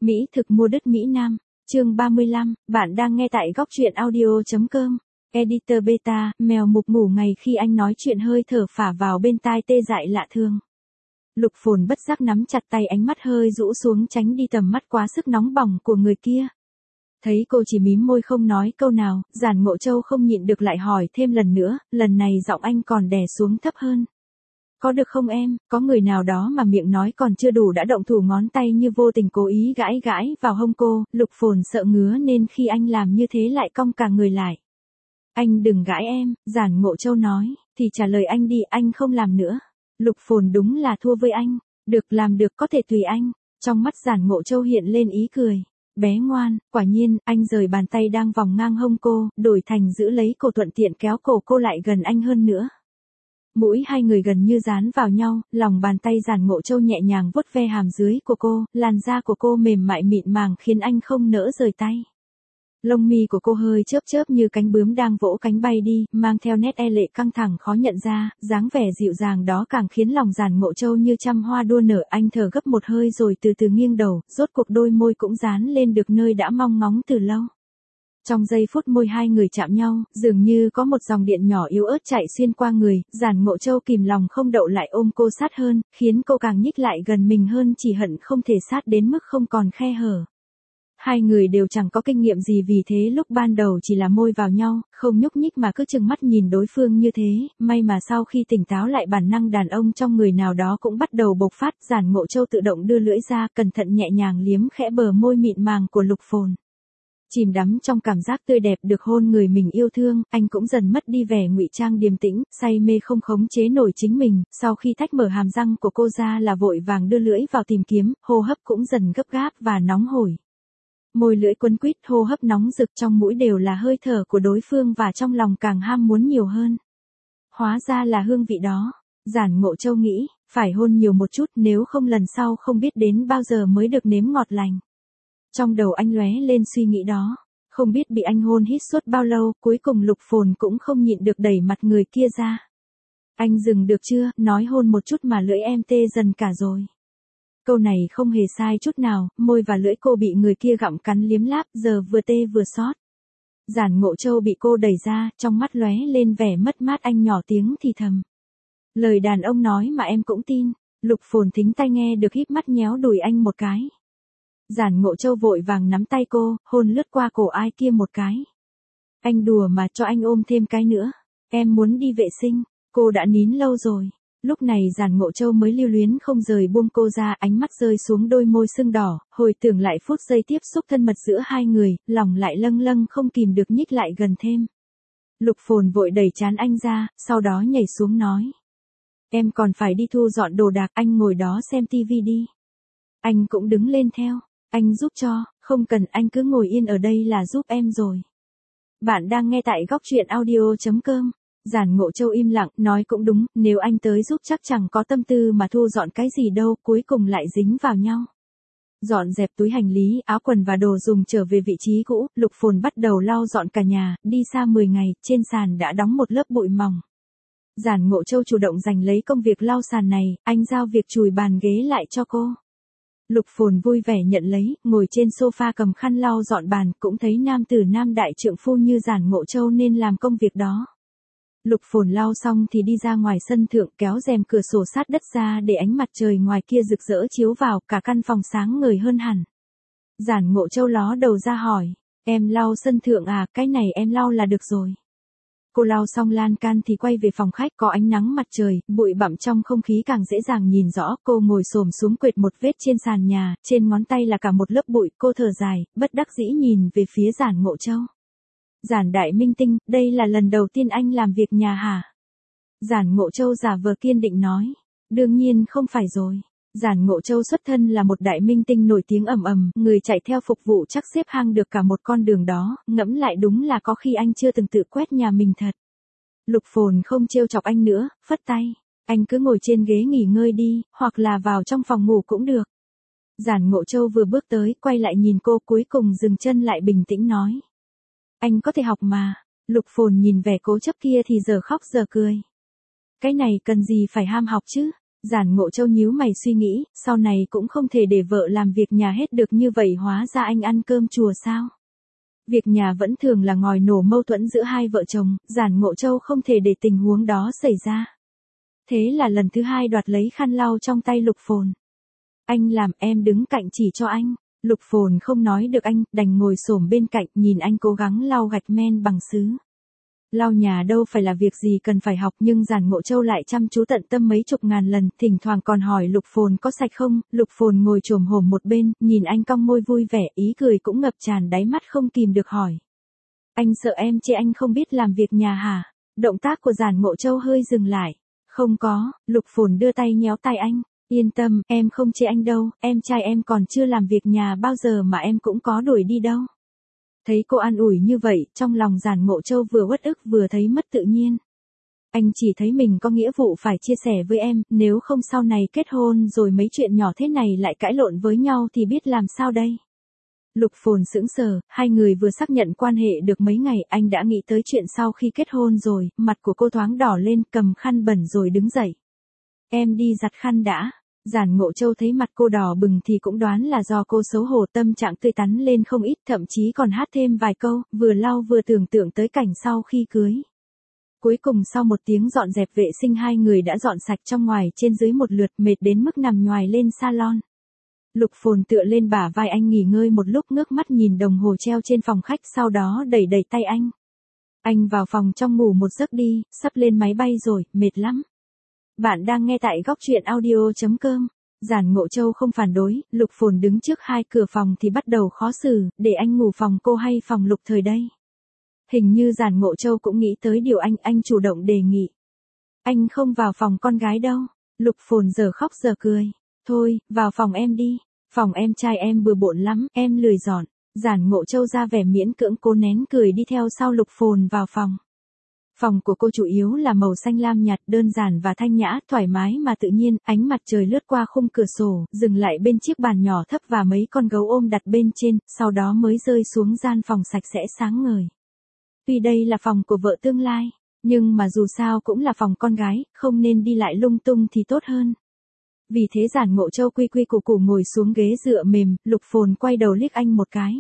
Mỹ thực mua đất Mỹ Nam, chương 35, bạn đang nghe tại góc truyện audio.com. Editor Beta, mèo mục ngủ ngày khi anh nói chuyện hơi thở phả vào bên tai tê dại lạ thường. Lục Phồn bất giác nắm chặt tay, ánh mắt hơi rũ xuống tránh đi tầm mắt quá sức nóng bỏng của người kia. Thấy cô chỉ mím môi không nói câu nào, Giản Ngộ Châu không nhịn được lại hỏi thêm lần nữa, lần này giọng anh còn đè xuống thấp hơn. Có được không em, có người nào đó mà miệng nói còn chưa đủ đã động thủ, ngón tay như vô tình cố ý gãi gãi vào hông cô. Lục Phồn sợ ngứa nên khi anh làm như thế lại cong cả người lại. Anh đừng gãi em, Giản Ngộ Châu nói, thì trả lời anh đi, anh không làm nữa. Lục Phồn đúng là thua với anh, được làm được có thể tùy anh. Trong mắt Giản Ngộ Châu hiện lên ý cười. Bé ngoan, quả nhiên, anh rời bàn tay đang vòng ngang hông cô, đổi thành giữ lấy cổ, thuận tiện kéo cổ cô lại gần anh hơn nữa. Mũi hai người gần như dán vào nhau, lòng bàn tay Giản Ngộ Châu nhẹ nhàng vuốt ve hàm dưới của cô, làn da của cô mềm mại mịn màng khiến anh không nỡ rời tay. Lông mi của cô hơi chớp chớp như cánh bướm đang vỗ cánh bay đi, mang theo nét e lệ căng thẳng khó nhận ra, dáng vẻ dịu dàng đó càng khiến lòng Giản Ngộ Châu như trăm hoa đua nở. Anh thở gấp một hơi rồi từ từ nghiêng đầu, rốt cuộc đôi môi cũng dán lên được nơi đã mong ngóng từ lâu. Trong giây phút môi hai người chạm nhau, dường như có một dòng điện nhỏ yếu ớt chạy xuyên qua người, Giản Ngộ Châu kìm lòng không đậu lại ôm cô sát hơn, khiến cô càng nhích lại gần mình hơn, chỉ hận không thể sát đến mức không còn khe hở. Hai người đều chẳng có kinh nghiệm gì, vì thế lúc ban đầu chỉ là môi vào nhau, không nhúc nhích mà cứ trừng mắt nhìn đối phương như thế. May mà sau khi tỉnh táo lại, bản năng đàn ông trong người nào đó cũng bắt đầu bộc phát. Giản Ngộ Châu tự động đưa lưỡi ra, cẩn thận nhẹ nhàng liếm khẽ bờ môi mịn màng của Lục Phồn. Chìm đắm trong cảm giác tươi đẹp được hôn người mình yêu thương, anh cũng dần mất đi vẻ ngụy trang điềm tĩnh, say mê không khống chế nổi chính mình. Sau khi tách mở hàm răng của cô ra là vội vàng đưa lưỡi vào tìm kiếm, hô hấp cũng dần gấp gáp và nóng hổi. Môi lưỡi quấn quýt, hô hấp nóng rực, trong mũi đều là hơi thở của đối phương và trong lòng càng ham muốn nhiều hơn. Hóa ra là hương vị đó. Giản Ngộ Châu nghĩ, phải hôn nhiều một chút, nếu không lần sau không biết đến bao giờ mới được nếm ngọt lành. Trong đầu anh lóe lên suy nghĩ đó, không biết bị anh hôn hít suốt bao lâu, cuối cùng Lục Phồn cũng không nhịn được đẩy mặt người kia ra. Anh dừng được chưa, nói hôn một chút mà lưỡi em tê dần cả rồi. Câu này không hề sai chút nào, môi và lưỡi cô bị người kia gặm cắn liếm láp, giờ vừa tê vừa xót. Giản Ngộ Châu bị cô đẩy ra, trong mắt lóe lên vẻ mất mát, anh nhỏ tiếng thì thầm. Lời đàn ông nói mà em cũng tin. Lục Phồn thính tai nghe được, híp mắt nhéo đùi anh một cái. Giản Ngộ Châu vội vàng nắm tay cô, hôn lướt qua cổ ai kia một cái. Anh đùa mà, cho anh ôm thêm cái nữa. Em muốn đi vệ sinh, cô đã nín lâu rồi. Lúc này Giản Ngộ Châu mới lưu luyến không rời buông cô ra, ánh mắt rơi xuống đôi môi sưng đỏ, hồi tưởng lại phút giây tiếp xúc thân mật giữa hai người, lòng lại lâng lâng không kìm được nhích lại gần thêm. Lục Phồn vội đẩy trán anh ra, sau đó nhảy xuống nói. Em còn phải đi thu dọn đồ đạc, anh ngồi đó xem tivi đi. Anh cũng đứng lên theo, anh giúp cho, không cần, anh cứ ngồi yên ở đây là giúp em rồi. Bạn đang nghe tại góc truyện audio.com. Giản Ngộ Châu im lặng, nói cũng đúng, nếu anh tới giúp chắc chẳng có tâm tư mà thu dọn cái gì đâu, cuối cùng lại dính vào nhau. Dọn dẹp túi hành lý, áo quần và đồ dùng trở về vị trí cũ, Lục Phồn bắt đầu lau dọn cả nhà, đi xa 10 ngày, trên sàn đã đóng một lớp bụi mỏng. Giản Ngộ Châu chủ động giành lấy công việc lau sàn này, anh giao việc chùi bàn ghế lại cho cô. Lục Phồn vui vẻ nhận lấy, ngồi trên sofa cầm khăn lau dọn bàn, cũng thấy nam tử nam đại trượng phu như Giản Ngộ Châu nên làm công việc đó. Lục Phồn lau xong thì đi ra ngoài sân thượng, kéo rèm cửa sổ sát đất ra để ánh mặt trời ngoài kia rực rỡ chiếu vào, cả căn phòng sáng ngời hơn hẳn. Giản Ngộ Châu ló đầu ra hỏi, em lau sân thượng à, cái này em lau là được rồi. Cô lau xong lan can thì quay về phòng khách, có ánh nắng mặt trời, bụi bặm trong không khí càng dễ dàng nhìn rõ. Cô ngồi xổm xuống quệt một vết trên sàn nhà, trên ngón tay là cả một lớp bụi. Cô thở dài, bất đắc dĩ nhìn về phía Giản Ngộ Châu. Giản đại minh tinh, đây là lần đầu tiên anh làm việc nhà hả? Giản Ngộ Châu giả vờ kiên định nói. Đương nhiên không phải rồi. Giản Ngộ Châu xuất thân là một đại minh tinh nổi tiếng ầm ầm, người chạy theo phục vụ chắc xếp hang được cả một con đường đó, ngẫm lại đúng là có khi anh chưa từng tự quét nhà mình thật. Lục Phồn không trêu chọc anh nữa, phất tay. Anh cứ ngồi trên ghế nghỉ ngơi đi, hoặc là vào trong phòng ngủ cũng được. Giản Ngộ Châu vừa bước tới, quay lại nhìn cô, cuối cùng dừng chân lại bình tĩnh nói. Anh có thể học mà. Lục Phồn nhìn vẻ cố chấp kia thì giờ khóc giờ cười. Cái này cần gì phải ham học chứ? Giản Ngộ Châu nhíu mày suy nghĩ, sau này cũng không thể để vợ làm việc nhà hết được như vậy, hóa ra anh ăn cơm chùa sao? Việc nhà vẫn thường là ngòi nổ mâu thuẫn giữa hai vợ chồng, Giản Ngộ Châu không thể để tình huống đó xảy ra. Thế là lần thứ hai đoạt lấy khăn lau trong tay Lục Phồn. Anh làm, em đứng cạnh chỉ cho anh. Lục Phồn không nói được anh, đành ngồi xổm bên cạnh nhìn anh cố gắng lau gạch men bằng sứ. Lau nhà đâu phải là việc gì cần phải học, nhưng Giản Ngộ Châu lại chăm chú tận tâm mấy chục ngàn lần, thỉnh thoảng còn hỏi Lục Phồn có sạch không. Lục Phồn ngồi chồm hổm một bên, nhìn anh cong môi vui vẻ, ý cười cũng ngập tràn đáy mắt không kìm được hỏi. Anh sợ em chê anh không biết làm việc nhà hả? Động tác của Giản Ngộ Châu hơi dừng lại. Không có, Lục Phồn đưa tay nhéo tay anh. Yên tâm, em không chê anh đâu, em trai em còn chưa làm việc nhà bao giờ mà em cũng có đuổi đi đâu. Thấy cô an ủi như vậy, trong lòng Giản Ngộ Châu vừa uất ức vừa thấy mất tự nhiên. Anh chỉ thấy mình có nghĩa vụ phải chia sẻ với em, nếu không sau này kết hôn rồi mấy chuyện nhỏ thế này lại cãi lộn với nhau thì biết làm sao đây. Lục Phồn sững sờ, hai người vừa xác nhận quan hệ được mấy ngày, anh đã nghĩ tới chuyện sau khi kết hôn rồi, mặt của cô thoáng đỏ lên, cầm khăn bẩn rồi đứng dậy. Em đi giặt khăn đã. Giản Ngộ Châu thấy mặt cô đỏ bừng thì cũng đoán là do cô xấu hổ, tâm trạng tươi tắn lên không ít, thậm chí còn hát thêm vài câu, vừa lau vừa tưởng tượng tới cảnh sau khi cưới. Cuối cùng sau một tiếng dọn dẹp vệ sinh, hai người đã dọn sạch trong ngoài trên dưới một lượt, mệt đến mức nằm nhoài lên salon. Lục Phồn tựa lên bả vai anh nghỉ ngơi một lúc, ngước mắt nhìn đồng hồ treo trên phòng khách, sau đó đẩy đẩy tay anh. Anh vào phòng trong ngủ một giấc đi, sắp lên máy bay rồi, mệt lắm. Bạn đang nghe tại góc truyện audio.com. Giản Ngộ Châu không phản đối, Lục Phồn đứng trước hai cửa phòng thì bắt đầu khó xử, để anh ngủ phòng cô hay phòng Lục Thời đây? Hình như Giản Ngộ Châu cũng nghĩ tới điều anh chủ động đề nghị. Anh không vào phòng con gái đâu. Lục Phồn giờ khóc giờ cười. Thôi, vào phòng em đi. Phòng em trai em bừa bộn lắm, em lười dọn. Giản Ngộ Châu ra vẻ miễn cưỡng, cố nén cười đi theo sau Lục Phồn vào phòng. Phòng của cô chủ yếu là màu xanh lam nhạt, đơn giản và thanh nhã, thoải mái mà tự nhiên, ánh mặt trời lướt qua khung cửa sổ, dừng lại bên chiếc bàn nhỏ thấp và mấy con gấu ôm đặt bên trên, sau đó mới rơi xuống gian phòng sạch sẽ sáng ngời. Tuy đây là phòng của vợ tương lai, nhưng mà dù sao cũng là phòng con gái, không nên đi lại lung tung thì tốt hơn. Vì thế Giản Ngộ Châu quy quy củ củ ngồi xuống ghế dựa mềm, Lục Phồn quay đầu liếc anh một cái.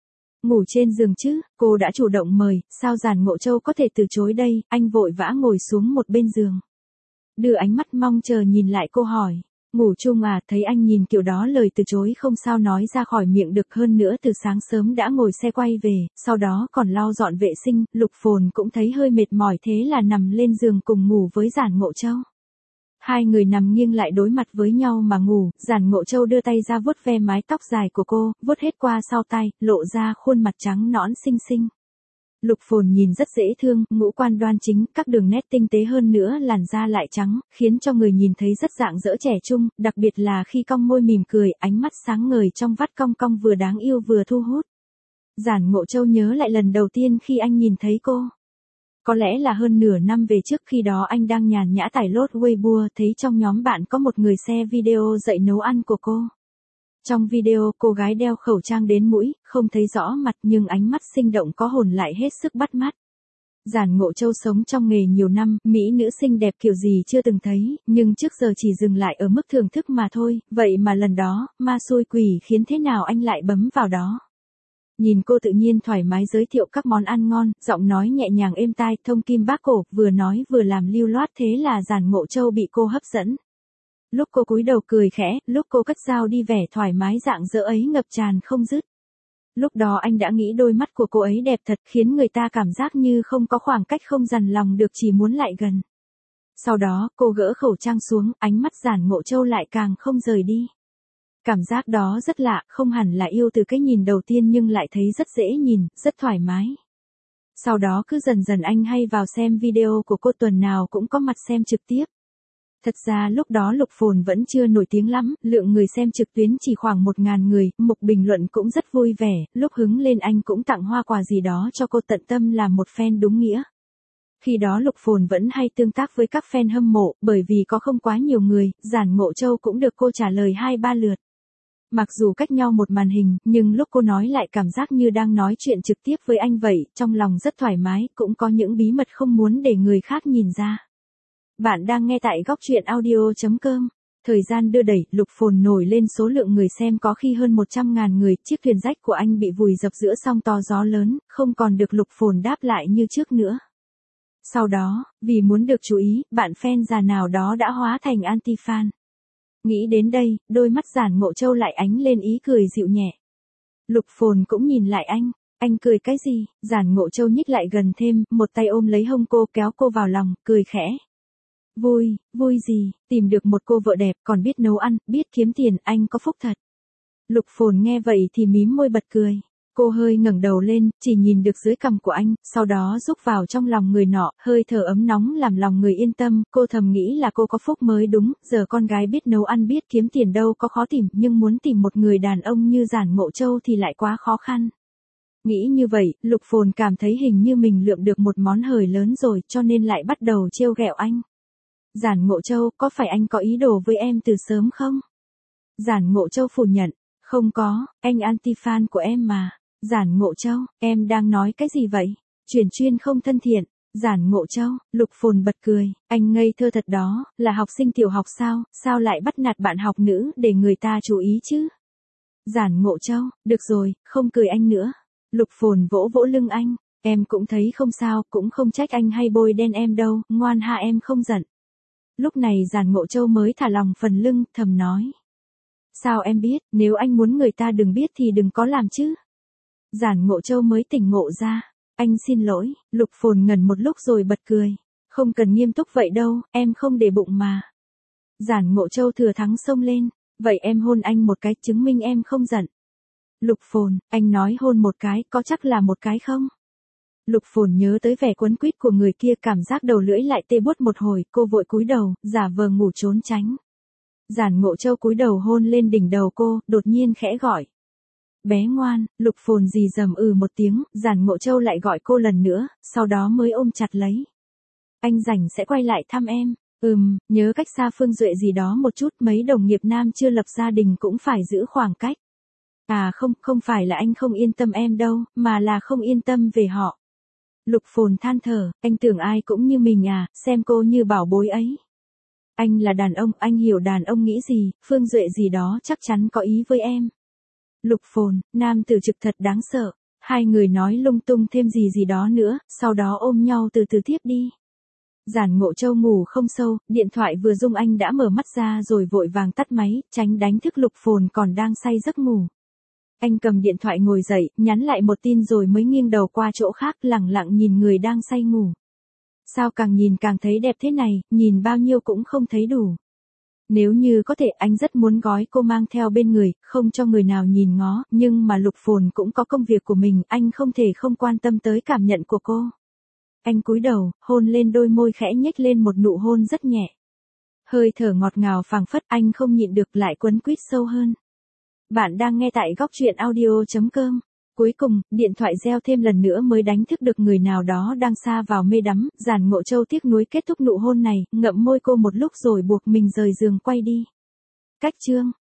Ngủ trên giường chứ, cô đã chủ động mời, sao Giản Ngộ Châu có thể từ chối đây, anh vội vã ngồi xuống một bên giường. Đưa ánh mắt mong chờ nhìn lại cô hỏi, ngủ chung à? Thấy anh nhìn kiểu đó lời từ chối không sao nói ra khỏi miệng được, hơn nữa từ sáng sớm đã ngồi xe quay về, sau đó còn lau dọn vệ sinh, Lục Phồn cũng thấy hơi mệt mỏi, thế là nằm lên giường cùng ngủ với Giản Ngộ Châu. Hai người nằm nghiêng lại đối mặt với nhau mà ngủ, Giản Ngộ Châu đưa tay ra vuốt ve mái tóc dài của cô, vuốt hết qua sau tai, lộ ra khuôn mặt trắng nõn xinh xinh. Lục Phồn nhìn rất dễ thương, ngũ quan đoan chính, các đường nét tinh tế, hơn nữa làn da lại trắng, khiến cho người nhìn thấy rất rạng rỡ trẻ trung, đặc biệt là khi cong môi mỉm cười, ánh mắt sáng ngời trong vắt cong cong vừa đáng yêu vừa thu hút. Giản Ngộ Châu nhớ lại lần đầu tiên khi anh nhìn thấy cô. Có lẽ là hơn nửa năm về trước, khi đó anh đang nhàn nhã tải lốt Weibo, thấy trong nhóm bạn có một người share video dạy nấu ăn của cô. Trong video, cô gái đeo khẩu trang đến mũi, không thấy rõ mặt nhưng ánh mắt sinh động có hồn lại hết sức bắt mắt. Giản Ngộ Châu sống trong nghề nhiều năm, mỹ nữ xinh đẹp kiểu gì chưa từng thấy, nhưng trước giờ chỉ dừng lại ở mức thưởng thức mà thôi, vậy mà lần đó, ma xui quỷ khiến thế nào anh lại bấm vào đó. Nhìn cô tự nhiên thoải mái giới thiệu các món ăn ngon, giọng nói nhẹ nhàng êm tai, thông kim bác cổ, vừa nói vừa làm lưu loát, thế là Giản Ngộ Châu bị cô hấp dẫn. Lúc cô cúi đầu cười khẽ, lúc cô cất dao đi, vẻ thoải mái rạng rỡ ấy ngập tràn không dứt. Lúc đó anh đã nghĩ đôi mắt của cô ấy đẹp thật, khiến người ta cảm giác như không có khoảng cách, không dằn lòng được, chỉ muốn lại gần. Sau đó, cô gỡ khẩu trang xuống, ánh mắt Giản Ngộ Châu lại càng không rời đi. Cảm giác đó rất lạ, không hẳn là yêu từ cái nhìn đầu tiên nhưng lại thấy rất dễ nhìn, rất thoải mái. Sau đó cứ dần dần anh hay vào xem video của cô, tuần nào cũng có mặt xem trực tiếp. Thật ra lúc đó Lục Phồn vẫn chưa nổi tiếng lắm, lượng người xem trực tuyến chỉ khoảng 1.000 người, mục bình luận cũng rất vui vẻ, lúc hứng lên anh cũng tặng hoa quà gì đó cho cô, tận tâm làm một fan đúng nghĩa. Khi đó Lục Phồn vẫn hay tương tác với các fan hâm mộ, bởi vì có không quá nhiều người, Giản Ngộ Châu cũng được cô trả lời 2-3 lượt. Mặc dù cách nhau một màn hình, nhưng lúc cô nói lại cảm giác như đang nói chuyện trực tiếp với anh vậy, trong lòng rất thoải mái, cũng có những bí mật không muốn để người khác nhìn ra. Bạn đang nghe tại góc truyện audio.com. Thời gian đưa đẩy, Lục Phồn nổi lên số lượng người xem có khi hơn 100.000 người, chiếc thuyền rách của anh bị vùi dập giữa sóng to gió lớn, không còn được Lục Phồn đáp lại như trước nữa. Sau đó, vì muốn được chú ý, bạn fan già nào đó đã hóa thành anti-fan. Nghĩ đến đây, đôi mắt Giản Ngộ Châu lại ánh lên ý cười dịu nhẹ. Lục Phồn cũng nhìn lại anh cười cái gì? Giản Ngộ Châu nhích lại gần thêm, một tay ôm lấy hông cô kéo cô vào lòng, cười khẽ. Vui gì, tìm được một cô vợ đẹp, còn biết nấu ăn, biết kiếm tiền, anh có phúc thật. Lục Phồn nghe vậy thì mím môi bật cười. Cô hơi ngẩng đầu lên, chỉ nhìn được dưới cằm của anh, sau đó rúc vào trong lòng người nọ, hơi thở ấm nóng làm lòng người yên tâm, cô thầm nghĩ là cô có phúc mới đúng, giờ con gái biết nấu ăn biết kiếm tiền đâu có khó tìm, nhưng muốn tìm một người đàn ông như Giản Ngộ Châu thì lại quá khó khăn. Nghĩ như vậy, Lục Phồn cảm thấy hình như mình lượm được một món hời lớn rồi, cho nên lại bắt đầu trêu ghẹo anh. Giản Ngộ Châu, có phải anh có ý đồ với em từ sớm không? Giản Ngộ Châu phủ nhận, không có, anh anti-fan của em mà. Giản Ngộ Châu, em đang nói cái gì vậy? Chuyển chuyên không thân thiện. Giản Ngộ Châu, Lục Phồn bật cười, anh ngây thơ thật đó, là học sinh tiểu học sao lại bắt nạt bạn học nữ để người ta chú ý chứ? Giản Ngộ Châu, được rồi, không cười anh nữa. Lục Phồn vỗ vỗ lưng anh, em cũng thấy không sao, cũng không trách anh hay bôi đen em đâu, ngoan ha em không giận. Lúc này Giản Ngộ Châu mới thả lòng phần lưng, thầm nói. Sao em biết, nếu anh muốn người ta đừng biết thì đừng có làm chứ. Giản Ngộ Châu mới tỉnh ngộ ra. Anh xin lỗi, Lục Phồn ngẩn một lúc rồi bật cười. Không cần nghiêm túc vậy đâu, em không để bụng mà. Giản Ngộ Châu thừa thắng xông lên. Vậy em hôn anh một cái chứng minh em không giận. Lục Phồn, anh nói hôn một cái, có chắc là một cái không? Lục Phồn nhớ tới vẻ quấn quýt của người kia, cảm giác đầu lưỡi lại tê buốt một hồi, cô vội cúi đầu, giả vờ ngủ trốn tránh. Giản Ngộ Châu cúi đầu hôn lên đỉnh đầu cô, đột nhiên khẽ gọi. Bé ngoan, Lục Phồn rì rầm một tiếng, Giản Ngộ Châu lại gọi cô lần nữa, sau đó mới ôm chặt lấy. Anh rảnh sẽ quay lại thăm em. Nhớ cách xa Phương Duệ gì đó một chút, mấy đồng nghiệp nam chưa lập gia đình cũng phải giữ khoảng cách. À không phải là anh không yên tâm em đâu, mà là không yên tâm về họ. Lục Phồn than thở, anh tưởng ai cũng như mình à, xem cô như bảo bối ấy. Anh là đàn ông, anh hiểu đàn ông nghĩ gì, Phương Duệ gì đó chắc chắn có ý với em. Lục Phồn, nam tử trực thật đáng sợ. Hai người nói lung tung thêm gì đó nữa, sau đó ôm nhau từ từ tiếp đi. Giản Ngộ Châu ngủ không sâu, điện thoại vừa rung anh đã mở mắt ra rồi vội vàng tắt máy, tránh đánh thức Lục Phồn còn đang say giấc ngủ. Anh cầm điện thoại ngồi dậy, nhắn lại một tin rồi mới nghiêng đầu qua chỗ khác, lẳng lặng nhìn người đang say ngủ. Sao càng nhìn càng thấy đẹp thế này, nhìn bao nhiêu cũng không thấy đủ. Nếu như có thể anh rất muốn gói cô mang theo bên người, không cho người nào nhìn ngó, nhưng mà Lục Phồn cũng có công việc của mình, anh không thể không quan tâm tới cảm nhận của cô. Anh cúi đầu, hôn lên đôi môi khẽ nhếch lên một nụ hôn rất nhẹ. Hơi thở ngọt ngào phảng phất, anh không nhịn được lại quấn quýt sâu hơn. Bạn đang nghe tại góc truyện audio.com. Cuối cùng, điện thoại reo thêm lần nữa mới đánh thức được người nào đó đang sa vào mê đắm. Giản Ngộ Châu tiếc nuối kết thúc nụ hôn này, ngậm môi cô một lúc rồi buộc mình rời giường quay đi. Cách chương